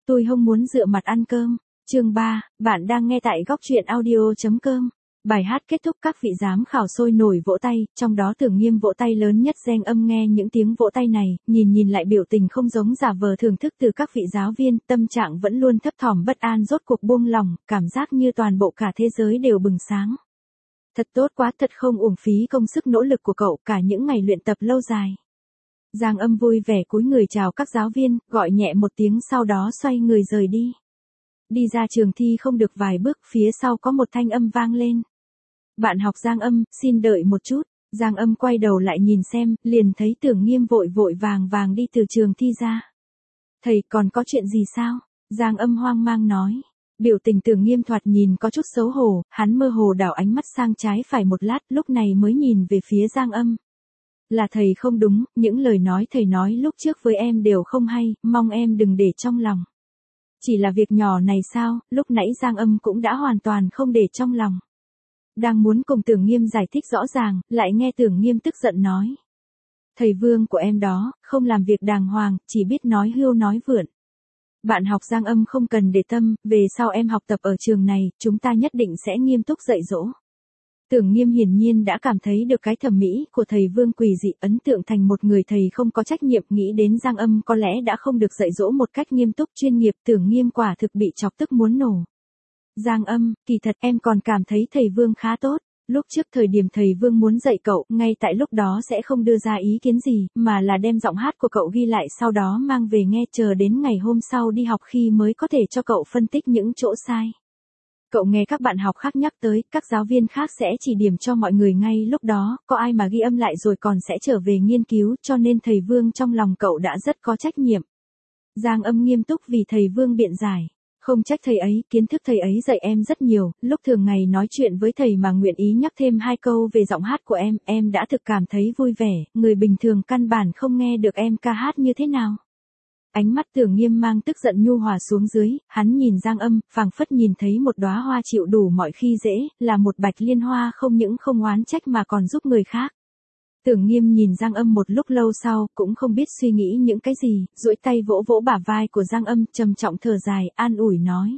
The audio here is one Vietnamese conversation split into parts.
Tôi không muốn dựa mặt ăn cơm. Chương 3, bạn đang nghe tại góc truyện audio.com. Bài hát kết thúc các vị giám khảo sôi nổi vỗ tay, trong đó Tưởng Nghiêm vỗ tay lớn nhất. Giang Âm nghe những tiếng vỗ tay này, nhìn lại biểu tình không giống giả vờ thưởng thức từ các vị giáo viên, tâm trạng vẫn luôn thấp thỏm bất an rốt cuộc buông lỏng, cảm giác như toàn bộ cả thế giới đều bừng sáng. Thật tốt quá, thật không uổng phí công sức nỗ lực của cậu cả những ngày luyện tập lâu dài. Giang Âm vui vẻ cúi người chào các giáo viên, gọi nhẹ một tiếng sau đó xoay người rời đi. Đi ra trường thi không được vài bước, phía sau có một thanh âm vang lên. Bạn học Giang Âm, xin đợi một chút. Giang Âm quay đầu lại nhìn xem, liền thấy Tưởng Nghiêm vội vàng đi từ trường thi ra. Thầy còn có chuyện gì sao? Giang Âm hoang mang nói. Biểu tình Tưởng Nghiêm thoạt nhìn có chút xấu hổ, hắn mơ hồ đảo ánh mắt sang trái phải một lát, lúc này mới nhìn về phía Giang Âm. Là thầy không đúng, những lời nói thầy nói lúc trước với em đều không hay, mong em đừng để trong lòng. Chỉ là việc nhỏ này sao? Lúc nãy Giang Âm cũng đã hoàn toàn không để trong lòng. Đang muốn cùng Tưởng Nghiêm giải thích rõ ràng, lại nghe Tưởng Nghiêm tức giận nói. Thầy Vương của em đó, không làm việc đàng hoàng, chỉ biết nói hưu nói vượn. Bạn học Giang Âm không cần để tâm, về sau em học tập ở trường này, chúng ta nhất định sẽ nghiêm túc dạy dỗ. Tưởng Nghiêm hiển nhiên đã cảm thấy được cái thẩm mỹ của thầy Vương quỷ dị, ấn tượng thành một người thầy không có trách nhiệm, nghĩ đến Giang Âm có lẽ đã không được dạy dỗ một cách nghiêm túc chuyên nghiệp, Tưởng Nghiêm quả thực bị chọc tức muốn nổ. Giang Âm, kỳ thật em còn cảm thấy thầy Vương khá tốt. Lúc trước thời điểm thầy Vương muốn dạy cậu, ngay tại lúc đó sẽ không đưa ra ý kiến gì, mà là đem giọng hát của cậu ghi lại sau đó mang về nghe, chờ đến ngày hôm sau đi học khi mới có thể cho cậu phân tích những chỗ sai. Cậu nghe các bạn học khác nhắc tới, các giáo viên khác sẽ chỉ điểm cho mọi người ngay lúc đó, có ai mà ghi âm lại rồi còn sẽ trở về nghiên cứu, cho nên thầy Vương trong lòng cậu đã rất có trách nhiệm. Giang Âm nghiêm túc vì thầy Vương biện giải. Không trách thầy ấy, kiến thức thầy ấy dạy em rất nhiều, lúc thường ngày nói chuyện với thầy mà nguyện ý nhắc thêm 2 câu về giọng hát của em đã thực cảm thấy vui vẻ, người bình thường căn bản không nghe được em ca hát như thế nào. Ánh mắt Tưởng Nghiêm mang tức giận nhu hòa xuống dưới, hắn nhìn Giang Âm, phảng phất nhìn thấy một đóa hoa chịu đủ mọi khi dễ, là một bạch liên hoa không những không oán trách mà còn giúp người khác. Tưởng Nghiêm nhìn Giang Âm một lúc lâu sau, cũng không biết suy nghĩ những cái gì, duỗi tay vỗ vỗ bả vai của Giang Âm, trầm trọng thở dài, an ủi nói.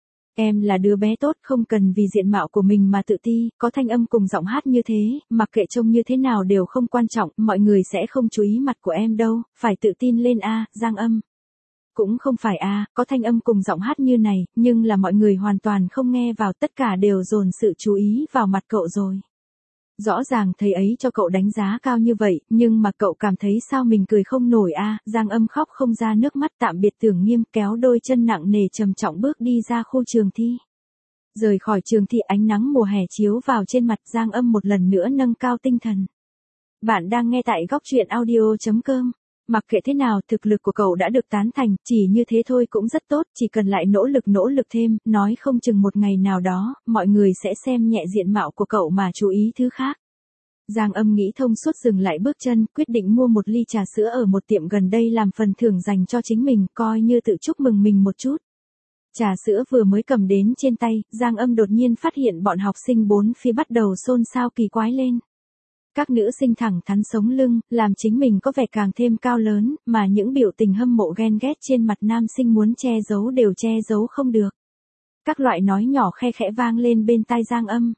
Em là đứa bé tốt, không cần vì diện mạo của mình mà tự ti, có thanh âm cùng giọng hát như thế, mặc kệ trông như thế nào đều không quan trọng, mọi người sẽ không chú ý mặt của em đâu, phải tự tin lên a, Giang Âm. Cũng không phải a, có thanh âm cùng giọng hát như này, nhưng là mọi người hoàn toàn không nghe vào, tất cả đều dồn sự chú ý vào mặt cậu rồi. Rõ ràng thầy ấy cho cậu đánh giá cao như vậy, nhưng mà cậu cảm thấy sao mình cười không nổi a, Giang Âm khóc không ra nước mắt, tạm biệt Tưởng Nghiêm, kéo đôi chân nặng nề trầm trọng bước đi ra khu trường thi. Rời khỏi trường thi, ánh nắng mùa hè chiếu vào trên mặt, Giang Âm một lần nữa nâng cao tinh thần. Bạn đang nghe tại góc truyện audio.com. Mặc kệ thế nào, thực lực của cậu đã được tán thành, chỉ như thế thôi cũng rất tốt, chỉ cần lại nỗ lực thêm, nói không chừng một ngày nào đó, mọi người sẽ xem nhẹ diện mạo của cậu mà chú ý thứ khác. Giang Âm nghĩ thông suốt dừng lại bước chân, quyết định mua một ly trà sữa ở một tiệm gần đây làm phần thưởng dành cho chính mình, coi như tự chúc mừng mình một chút. Trà sữa vừa mới cầm đến trên tay, Giang Âm đột nhiên phát hiện bọn học sinh bốn phía bắt đầu xôn xao kỳ quái lên. Các nữ sinh thẳng thắn sống lưng, làm chính mình có vẻ càng thêm cao lớn, mà những biểu tình hâm mộ ghen ghét trên mặt nam sinh muốn che giấu đều che giấu không được. Các loại nói nhỏ khe khẽ vang lên bên tai Giang Âm.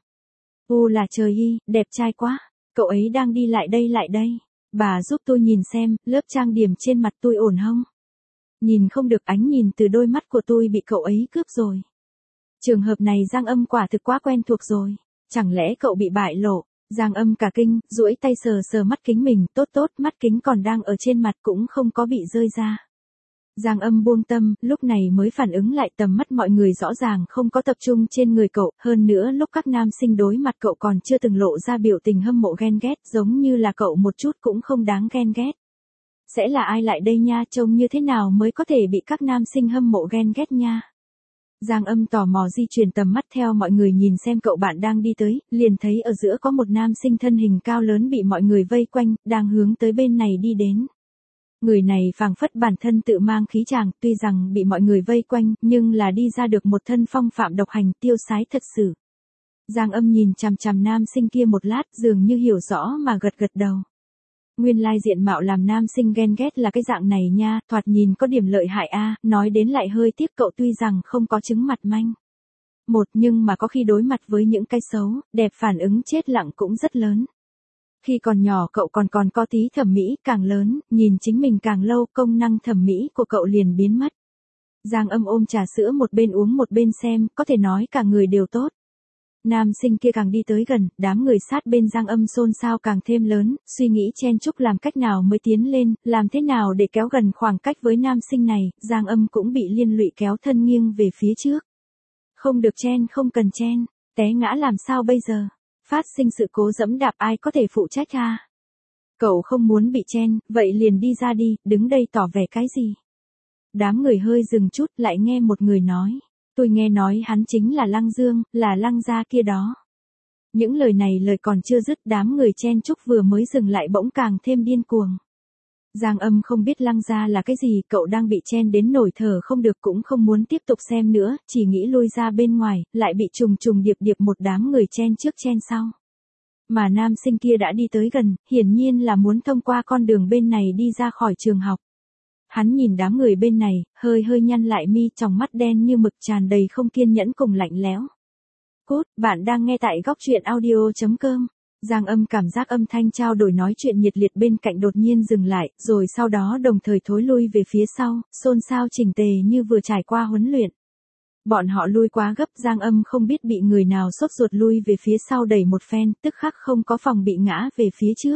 Là trời y, đẹp trai quá, cậu ấy đang đi lại đây. Bà giúp tôi nhìn xem, lớp trang điểm trên mặt tôi ổn không? Nhìn không được, ánh nhìn từ đôi mắt của tôi bị cậu ấy cướp rồi. Trường hợp này Giang Âm quả thực quá quen thuộc rồi, chẳng lẽ cậu bị bại lộ? Giang Âm cả kinh, duỗi tay sờ mắt kính mình, tốt, mắt kính còn đang ở trên mặt cũng không có bị rơi ra. Giang Âm buông tâm, lúc này mới phản ứng lại tầm mắt mọi người rõ ràng không có tập trung trên người cậu, hơn nữa lúc các nam sinh đối mặt cậu còn chưa từng lộ ra biểu tình hâm mộ ghen ghét, giống như là cậu một chút cũng không đáng ghen ghét. Sẽ là ai lại đây nha, trông như thế nào mới có thể bị các nam sinh hâm mộ ghen ghét nha. Giang Âm tò mò di chuyển tầm mắt theo mọi người nhìn xem cậu bạn đang đi tới, liền thấy ở giữa có một nam sinh thân hình cao lớn bị mọi người vây quanh, đang hướng tới bên này đi đến. Người này phảng phất bản thân tự mang khí chàng, tuy rằng bị mọi người vây quanh, nhưng là đi ra được một thân phong phạm độc hành, tiêu sái thật sự. Giang Âm nhìn chằm chằm nam sinh kia một lát, dường như hiểu rõ mà gật đầu. Nguyên lai diện mạo làm nam sinh ghen ghét là cái dạng này nha, thoạt nhìn có điểm lợi hại a, nói đến lại hơi tiếc cậu tuy rằng không có chứng mặt manh. Nhưng mà có khi đối mặt với những cái xấu, đẹp phản ứng chết lặng cũng rất lớn. Khi còn nhỏ cậu còn có tí thẩm mỹ, càng lớn, nhìn chính mình càng lâu, công năng thẩm mỹ của cậu liền biến mất. Giang Âm ôm trà sữa một bên uống một bên xem, có thể nói cả người đều tốt. Nam sinh kia càng đi tới gần, đám người sát bên Giang Âm xôn xao càng thêm lớn, suy nghĩ chen chúc làm cách nào mới tiến lên, làm thế nào để kéo gần khoảng cách với nam sinh này, Giang Âm cũng bị liên lụy kéo thân nghiêng về phía trước. Không được chen, không cần chen, té ngã làm sao bây giờ? Phát sinh sự cố dẫm đạp ai có thể phụ trách ha? Cậu không muốn bị chen, vậy liền đi ra đi, đứng đây tỏ vẻ cái gì? Đám người hơi dừng chút, lại nghe một người nói. Tôi nghe nói hắn chính là Lăng Dương, là Lăng gia kia đó. Những lời này lời còn chưa dứt, đám người chen chúc vừa mới dừng lại bỗng càng thêm điên cuồng. Giang Âm không biết Lăng gia là cái gì, cậu đang bị chen đến nổi thở không được cũng không muốn tiếp tục xem nữa, chỉ nghĩ lui ra bên ngoài, lại bị trùng điệp một đám người chen trước chen sau. Mà nam sinh kia đã đi tới gần, hiển nhiên là muốn thông qua con đường bên này đi ra khỏi trường học. Hắn nhìn đám người bên này, hơi nhăn lại mi, tròng mắt đen như mực tràn đầy không kiên nhẫn cùng lạnh lẽo. Cốt, bạn đang nghe tại góc truyện audio.com. Giang Âm cảm giác âm thanh trao đổi nói chuyện nhiệt liệt bên cạnh đột nhiên dừng lại, rồi sau đó đồng thời thối lui về phía sau, xôn xao chỉnh tề như vừa trải qua huấn luyện. Bọn họ lui quá gấp, Giang Âm không biết bị người nào sốt ruột lui về phía sau đẩy một phen, tức khắc không có phòng bị ngã về phía trước.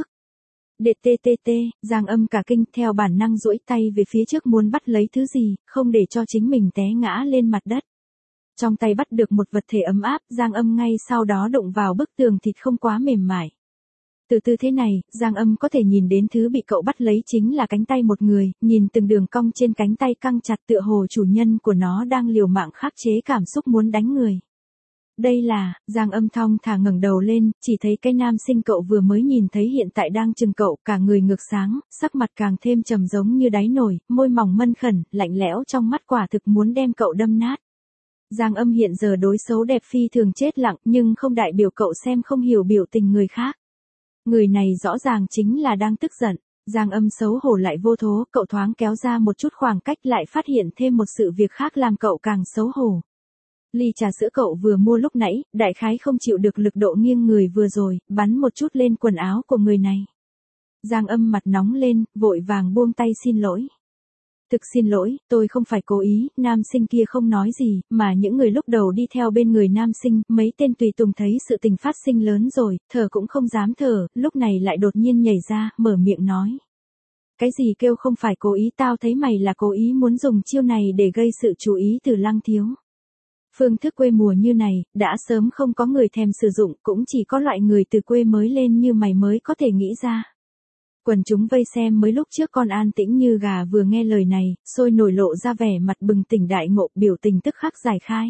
DTTT, Giang Âm cả kinh theo bản năng duỗi tay về phía trước muốn bắt lấy thứ gì, không để cho chính mình té ngã lên mặt đất. Trong tay bắt được một vật thể ấm áp, Giang Âm ngay sau đó đụng vào bức tường thịt không quá mềm mại. Từ tư thế này, Giang Âm có thể nhìn đến thứ bị cậu bắt lấy chính là cánh tay một người, nhìn từng đường cong trên cánh tay căng chặt tựa hồ chủ nhân của nó đang liều mạng khắc chế cảm xúc muốn đánh người. Đây là, Giang Âm thong thả ngẩng đầu lên, chỉ thấy cái nam sinh cậu vừa mới nhìn thấy hiện tại đang chừng cậu, cả người ngược sáng, sắc mặt càng thêm trầm giống như đáy nồi, môi mỏng mân khẩn, lạnh lẽo trong mắt quả thực muốn đem cậu đâm nát. Giang Âm hiện giờ đối xấu đẹp phi thường chết lặng, nhưng không đại biểu cậu xem không hiểu biểu tình người khác. Người này rõ ràng chính là đang tức giận. Giang Âm xấu hổ lại vô thố, cậu thoáng kéo ra một chút khoảng cách lại phát hiện thêm một sự việc khác làm cậu càng xấu hổ. Ly trà sữa cậu vừa mua lúc nãy, đại khái không chịu được lực độ nghiêng người vừa rồi, bắn một chút lên quần áo của người này. Giang Âm mặt nóng lên, vội vàng buông tay xin lỗi. Thực xin lỗi, tôi không phải cố ý, nam sinh kia không nói gì, mà những người lúc đầu đi theo bên người nam sinh, mấy tên tùy tùng thấy sự tình phát sinh lớn rồi, thở cũng không dám thở, lúc này lại đột nhiên nhảy ra, mở miệng nói. Cái gì kêu không phải cố ý, tao thấy mày là cố ý muốn dùng chiêu này để gây sự chú ý từ Lăng thiếu. Phương thức quê mùa như này, đã sớm không có người thèm sử dụng, cũng chỉ có loại người từ quê mới lên như mày mới có thể nghĩ ra. Quần chúng vây xem mới lúc trước còn an tĩnh như gà vừa nghe lời này, sôi nổi lộ ra vẻ mặt bừng tỉnh đại ngộ, biểu tình tức khắc giải khai.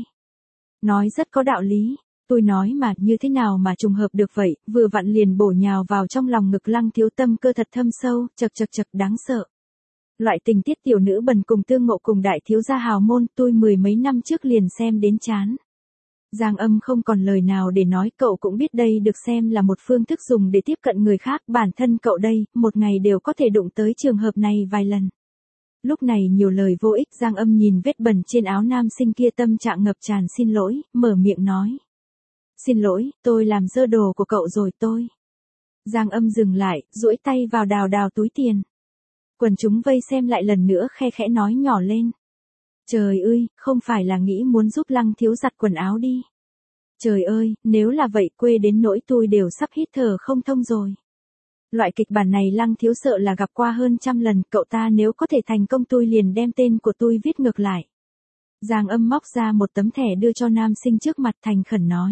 Nói rất có đạo lý, tôi nói mà như thế nào mà trùng hợp được vậy, vừa vặn liền bổ nhào vào trong lòng ngực Lăng thiếu, tâm cơ thật thâm sâu, chật đáng sợ. Loại tình tiết tiểu nữ bần cùng tương ngộ cùng đại thiếu gia hào môn, tôi mười mấy năm trước liền xem đến chán. Giang Âm không còn lời nào để nói, cậu cũng biết đây được xem là một phương thức dùng để tiếp cận người khác, bản thân cậu đây, một ngày đều có thể đụng tới trường hợp này vài lần. Lúc này nhiều lời vô ích, Giang Âm nhìn vết bẩn trên áo nam sinh kia tâm trạng ngập tràn xin lỗi, mở miệng nói. Xin lỗi, tôi làm dơ đồ của cậu rồi tôi. Giang Âm dừng lại, duỗi tay vào đào túi tiền. Quần chúng vây xem lại lần nữa khe khẽ nói nhỏ lên. Trời ơi, không phải là nghĩ muốn giúp Lăng thiếu giặt quần áo đi. Trời ơi, nếu là vậy quê đến nỗi tôi đều sắp hít thở không thông rồi. Loại kịch bản này Lăng thiếu sợ là gặp qua hơn 100 lần, cậu ta nếu có thể thành công tôi liền đem tên của tôi viết ngược lại. Giang Âm móc ra một tấm thẻ đưa cho nam sinh trước mặt thành khẩn nói.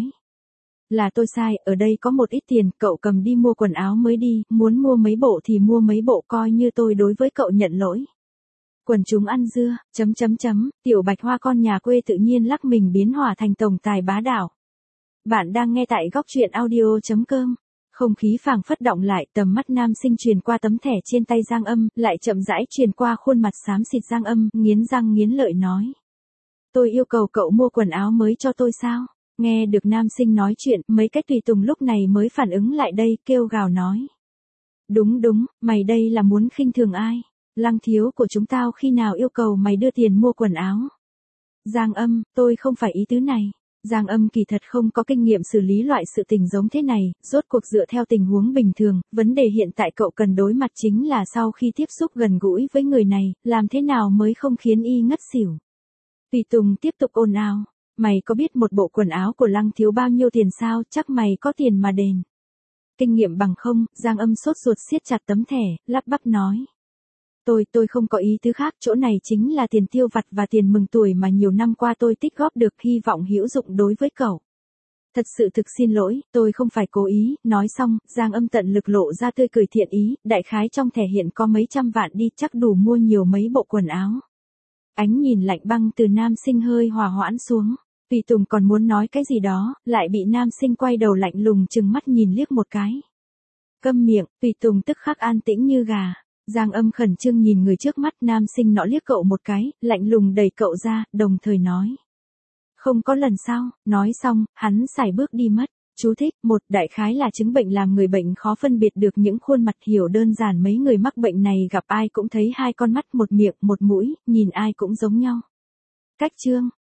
Là tôi sai, ở đây có một ít tiền, cậu cầm đi mua quần áo mới đi, muốn mua mấy bộ thì mua mấy bộ, coi như tôi đối với cậu nhận lỗi. Quần chúng ăn dưa, tiểu bạch hoa con nhà quê tự nhiên lắc mình biến hỏa thành tổng tài bá đạo. Bạn đang nghe tại góc truyện audio.com. Không khí phảng phất động lại, tầm mắt nam sinh truyền qua tấm thẻ trên tay Giang Âm, lại chậm rãi truyền qua khuôn mặt xám xịt Giang Âm, nghiến răng nghiến lợi nói. Tôi yêu cầu cậu mua quần áo mới cho tôi sao? Nghe được nam sinh nói chuyện, mấy cái tùy tùng lúc này mới phản ứng lại đây, kêu gào nói. Đúng đúng, mày đây là muốn khinh thường ai? Lăng thiếu của chúng tao khi nào yêu cầu mày đưa tiền mua quần áo? Giang Âm, tôi không phải ý tứ này. Giang Âm kỳ thật không có kinh nghiệm xử lý loại sự tình giống thế này, rốt cuộc dựa theo tình huống bình thường, vấn đề hiện tại cậu cần đối mặt chính là sau khi tiếp xúc gần gũi với người này, làm thế nào mới không khiến y ngất xỉu. Tùy Tùng tiếp tục ồn ào, mày có biết một bộ quần áo của Lăng thiếu bao nhiêu tiền sao, chắc mày có tiền mà đền. Kinh nghiệm bằng không, Giang Âm sốt ruột siết chặt tấm thẻ, lắp bắp nói. Tôi không có ý tứ khác, chỗ này chính là tiền tiêu vặt và tiền mừng tuổi mà nhiều năm qua tôi tích góp được, hy vọng hữu dụng đối với cậu. Thật sự thực xin lỗi, tôi không phải cố ý, nói xong, Giang Âm tận lực lộ ra tươi cười thiện ý, đại khái trong thẻ hiện có mấy trăm vạn đi, chắc đủ mua nhiều mấy bộ quần áo. Ánh nhìn lạnh băng từ nam sinh hơi hòa hoãn xuống, Tùy Tùng còn muốn nói cái gì đó, lại bị nam sinh quay đầu lạnh lùng trừng mắt nhìn liếc một cái. Câm miệng, Tùy Tùng tức khắc an tĩnh như gà. Giang Âm khẩn trương nhìn người trước mắt, nam sinh nọ liếc cậu một cái, lạnh lùng đẩy cậu ra, đồng thời nói. Không có lần sau, nói xong, hắn sải bước đi mất. Chú thích, một đại khái là chứng bệnh làm người bệnh khó phân biệt được những khuôn mặt, hiểu đơn giản mấy người mắc bệnh này gặp ai cũng thấy hai con mắt, một miệng, một mũi, nhìn ai cũng giống nhau. Cách chương.